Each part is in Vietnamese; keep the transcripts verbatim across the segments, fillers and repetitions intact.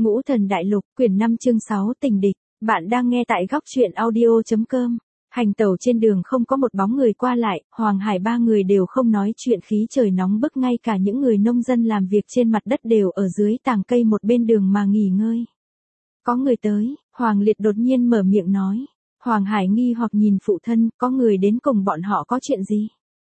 Ngũ Thần Đại Lục, quyển năm chương sáu Tình địch. Bạn đang nghe tại góc truyện audio chấm com. Hành tẩu trên đường không có một bóng người qua lại, Hoàng Hải ba người đều không nói chuyện, khí trời nóng bức, ngay cả những người nông dân làm việc trên mặt đất đều ở dưới tàng cây một bên đường mà nghỉ ngơi. Có người tới, Hoàng Liệt đột nhiên mở miệng nói. Hoàng Hải nghi hoặc nhìn phụ thân, có người đến cùng bọn họ có chuyện gì?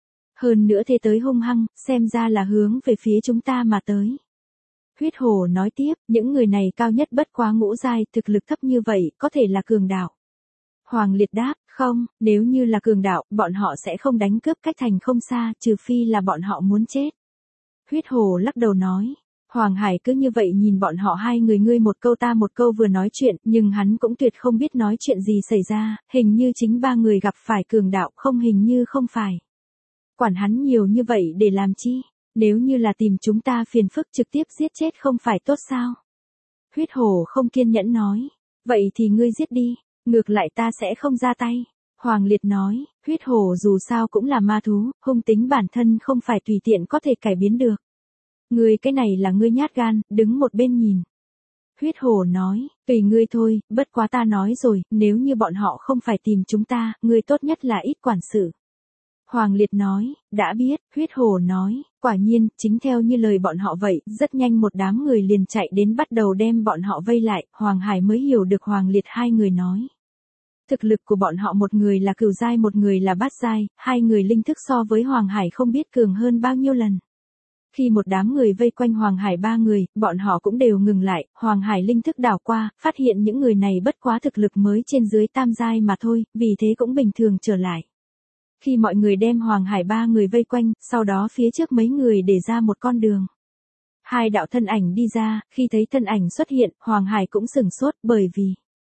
Hơn nữa thế tới hung hăng, xem ra là hướng về phía chúng ta mà tới. Huyết Hổ nói tiếp, những người này cao nhất bất quá ngũ giai, thực lực thấp như vậy, có thể là cường đạo. Hoàng Liệt đáp, không, nếu như là cường đạo, bọn họ sẽ không đánh cướp cách thành không xa, trừ phi là bọn họ muốn chết. Huyết Hổ lắc đầu nói. Hoàng Hải cứ như vậy nhìn bọn họ hai người, ngươi một câu ta một câu vừa nói chuyện, nhưng hắn cũng tuyệt không biết nói chuyện gì xảy ra, hình như chính ba người gặp phải cường đạo, không hình như không phải. Quản hắn nhiều như vậy để làm chi? Nếu như là tìm chúng ta phiền phức, trực tiếp giết chết không phải tốt sao? Huyết Hổ không kiên nhẫn nói. Vậy thì ngươi giết đi, ngược lại ta sẽ không ra tay. Hoàng Liệt nói, Huyết Hổ dù sao cũng là ma thú, hung tính bản thân không phải tùy tiện có thể cải biến được. Ngươi cái này là ngươi nhát gan, đứng một bên nhìn. Huyết Hổ nói, tùy ngươi thôi, bất quá ta nói rồi, nếu như bọn họ không phải tìm chúng ta, ngươi tốt nhất là ít quản sự. Hoàng Liệt nói, đã biết. Huyết Hổ nói, quả nhiên, chính theo như lời bọn họ vậy, rất nhanh một đám người liền chạy đến bắt đầu đem bọn họ vây lại, Hoàng Hải mới hiểu được Hoàng Liệt hai người nói. Thực lực của bọn họ một người là cửu giai, một người là bát giai, hai người linh thức so với Hoàng Hải không biết cường hơn bao nhiêu lần. Khi một đám người vây quanh Hoàng Hải ba người, bọn họ cũng đều ngừng lại, Hoàng Hải linh thức đảo qua, phát hiện những người này bất quá thực lực mới trên dưới tam giai mà thôi, vì thế cũng bình thường trở lại. Khi mọi người đem Hoàng Hải ba người vây quanh, sau đó phía trước mấy người để ra một con đường. Hai đạo thân ảnh đi ra, khi thấy thân ảnh xuất hiện, Hoàng Hải cũng sửng sốt, bởi vì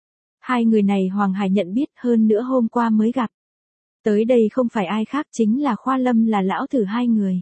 hai người này Hoàng Hải nhận biết, hơn nữa hôm qua mới gặp. Tới đây không phải ai khác, chính là Khoa Lâm, là lão thử hai người.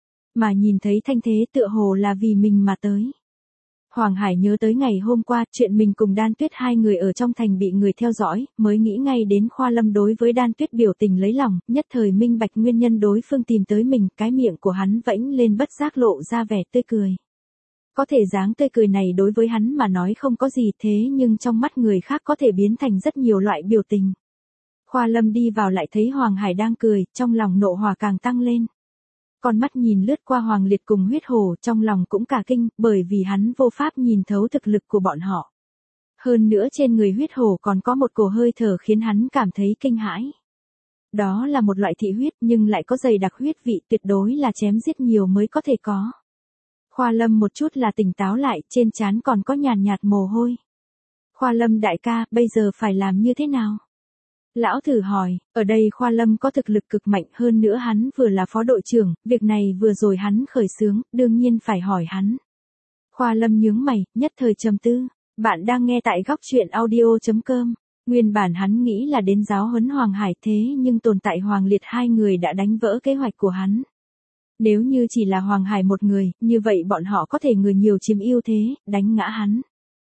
Mà nhìn thấy thanh thế tựa hồ là vì mình mà tới. Hoàng Hải nhớ tới ngày hôm qua, chuyện mình cùng Đan Tuyết hai người ở trong thành bị người theo dõi, mới nghĩ ngay đến Khoa Lâm đối với Đan Tuyết biểu tình lấy lòng, nhất thời minh bạch nguyên nhân đối phương tìm tới mình, cái miệng của hắn vẫy lên bất giác lộ ra vẻ tươi cười. Có thể dáng tươi cười này đối với hắn mà nói không có gì, thế nhưng trong mắt người khác có thể biến thành rất nhiều loại biểu tình. Khoa Lâm đi vào lại thấy Hoàng Hải đang cười, trong lòng nộ hỏa càng tăng lên. Con mắt nhìn lướt qua Hoàng Liệt cùng Huyết Hổ, trong lòng cũng cả kinh, bởi vì hắn vô pháp nhìn thấu thực lực của bọn họ. Hơn nữa trên người Huyết Hổ còn có một cổ hơi thở khiến hắn cảm thấy kinh hãi. Đó là một loại thị huyết nhưng lại có dày đặc huyết vị, tuyệt đối là chém giết nhiều mới có thể có. Khoa Lâm một chút là tỉnh táo lại, trên trán còn có nhàn nhạt mồ hôi. Khoa Lâm đại ca, bây giờ phải làm như thế nào? Lão thử hỏi, ở đây Khoa Lâm có thực lực cực mạnh, hơn nữa hắn vừa là phó đội trưởng, việc này vừa rồi hắn khởi xướng, đương nhiên phải hỏi hắn. Khoa Lâm nhướng mày, nhất thời trầm tư. Bạn đang nghe tại góc truyện audio chấm com. Nguyên bản hắn nghĩ là đến giáo huấn Hoàng Hải, thế nhưng tồn tại Hoàng Liệt hai người đã đánh vỡ kế hoạch của hắn. Nếu như chỉ là Hoàng Hải một người, như vậy bọn họ có thể người nhiều chiếm ưu thế, đánh ngã hắn.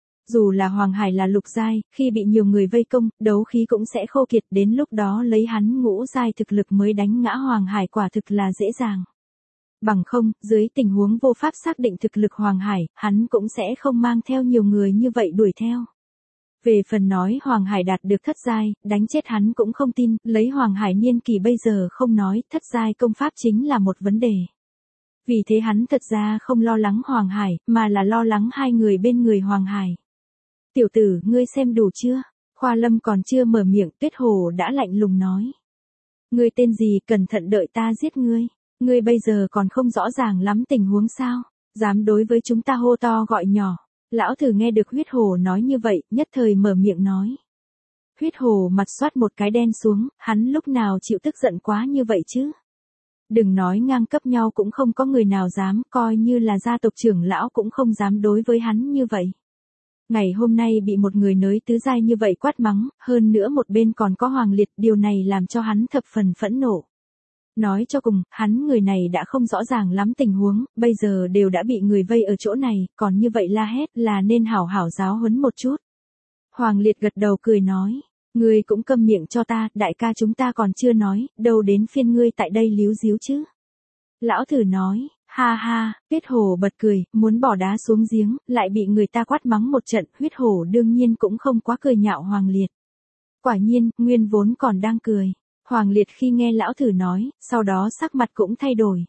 Dù là Hoàng Hải là lục giai, khi bị nhiều người vây công, đấu khí cũng sẽ khô kiệt, đến lúc đó lấy hắn ngũ giai thực lực mới đánh ngã Hoàng Hải quả thực là dễ dàng. Bằng không, dưới tình huống vô pháp xác định thực lực Hoàng Hải, hắn cũng sẽ không mang theo nhiều người như vậy đuổi theo. Về phần nói Hoàng Hải đạt được thất giai, đánh chết hắn cũng không tin, lấy Hoàng Hải niên kỳ bây giờ không nói, thất giai công pháp chính là một vấn đề. Vì thế hắn thật ra không lo lắng Hoàng Hải, mà là lo lắng hai người bên người Hoàng Hải. Tiểu tử, ngươi xem đủ chưa? Khoa Lâm còn chưa mở miệng, Tuyết Hổ đã lạnh lùng nói. Ngươi tên gì, cẩn thận đợi ta giết ngươi. Ngươi bây giờ còn không rõ ràng lắm tình huống sao? Dám đối với chúng ta hô to gọi nhỏ. Lão thử nghe được Huyết Hổ nói như vậy, nhất thời mở miệng nói. Huyết Hổ mặt xoát một cái đen xuống, hắn lúc nào chịu tức giận quá như vậy chứ? Đừng nói ngang cấp nhau cũng không có người nào dám, coi như là gia tộc trưởng lão cũng không dám đối với hắn như vậy. Ngày hôm nay bị một người nới tứ giai như vậy quát mắng, hơn nữa một bên còn có Hoàng Liệt, điều này làm cho hắn thập phần phẫn nộ. Nói cho cùng, hắn người này đã không rõ ràng lắm tình huống, bây giờ đều đã bị người vây ở chỗ này, còn như vậy la hét là nên hảo hảo giáo huấn một chút. Hoàng Liệt gật đầu cười nói, ngươi cũng câm miệng cho ta, đại ca chúng ta còn chưa nói, đâu đến phiên ngươi tại đây líu díu chứ. Lão thử nói, Ha ha, Tuyết Hổ bật cười, muốn bỏ đá xuống giếng, lại bị người ta quát mắng một trận, Huyết Hổ đương nhiên cũng không quá cười nhạo Hoàng Liệt. Quả nhiên, Nguyên vốn còn đang cười. Hoàng Liệt khi nghe lão thử nói, sau đó sắc mặt cũng thay đổi.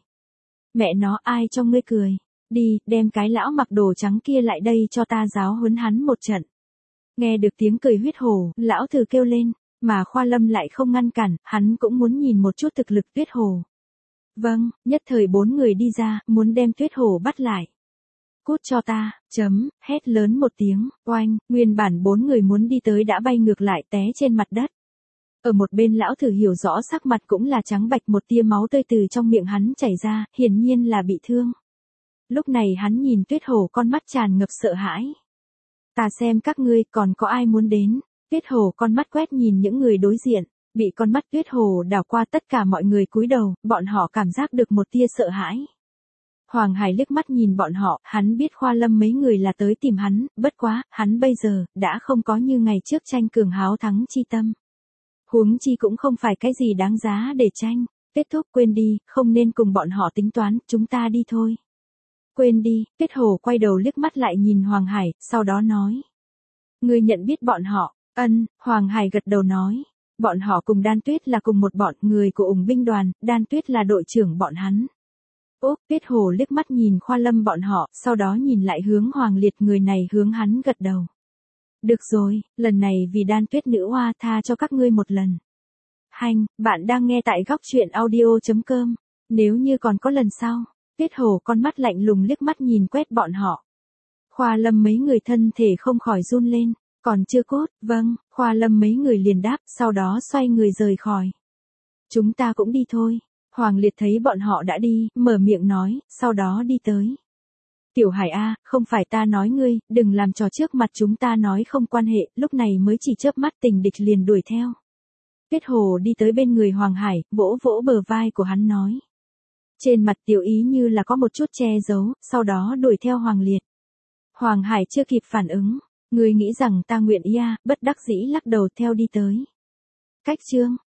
Mẹ nó, ai cho ngươi cười? Đi, đem cái lão mặc đồ trắng kia lại đây cho ta giáo huấn hắn một trận. Nghe được tiếng cười Huyết Hổ, lão thử kêu lên, mà Khoa Lâm lại không ngăn cản, hắn cũng muốn nhìn một chút thực lực Tuyết Hổ. Vâng, nhất thời bốn người đi ra, muốn đem Tuyết Hổ bắt lại. Cút cho ta, chấm, hét lớn một tiếng, oanh, nguyên bản bốn người muốn đi tới đã bay ngược lại té trên mặt đất. Ở một bên lão thử hiểu rõ sắc mặt cũng là trắng bạch, một tia máu tươi từ trong miệng hắn chảy ra, hiển nhiên là bị thương. Lúc này hắn nhìn Tuyết Hổ con mắt tràn ngập sợ hãi. Ta xem các ngươi còn có ai muốn đến. Tuyết Hổ con mắt quét nhìn những người đối diện, bị con mắt Tuyết Hổ đảo qua tất cả mọi người cúi đầu, bọn họ cảm giác được một tia sợ hãi. Hoàng Hải liếc mắt nhìn bọn họ, hắn biết Khoa Lâm mấy người là tới tìm hắn, bất quá, hắn bây giờ, đã không có như ngày trước tranh cường háo thắng chi tâm. Huống chi cũng không phải cái gì đáng giá để tranh, kết thúc quên đi, không nên cùng bọn họ tính toán, chúng ta đi thôi. Quên đi, Tuyết Hổ quay đầu liếc mắt lại nhìn Hoàng Hải, sau đó nói. Ngươi nhận biết bọn họ, ân, Hoàng Hải gật đầu nói. Bọn họ cùng Đan Tuyết là cùng một bọn người của ủng binh đoàn, Đan Tuyết là đội trưởng bọn hắn. Úp, Tuyết Hổ liếc mắt nhìn Khoa Lâm bọn họ, sau đó nhìn lại hướng Hoàng Liệt, người này hướng hắn gật đầu. Được rồi, lần này vì Đan Tuyết nữ hoa tha cho các ngươi một lần. Hành, bạn đang nghe tại góc truyện audio chấm com. Nếu như còn có lần sau, Tuyết Hổ con mắt lạnh lùng liếc mắt nhìn quét bọn họ. Khoa Lâm mấy người thân thể không khỏi run lên, còn chưa cốt, vâng, Khoa Lâm mấy người liền đáp, sau đó xoay người rời khỏi. Chúng ta cũng đi thôi. Hoàng Liệt thấy bọn họ đã đi, mở miệng nói, sau đó đi tới. Tiểu Hải A, không phải ta nói ngươi, đừng làm trò trước mặt chúng ta nói không quan hệ, lúc này mới chỉ chớp mắt Tình Địch liền đuổi theo. Tuyết Hổ đi tới bên người Hoàng Hải, vỗ vỗ bờ vai của hắn nói. Trên mặt tiểu ý như là có một chút che giấu, sau đó đuổi theo Hoàng Liệt. Hoàng Hải chưa kịp phản ứng, ngươi nghĩ rằng ta nguyện ý à, bất đắc dĩ lắc đầu theo đi tới. Cách chương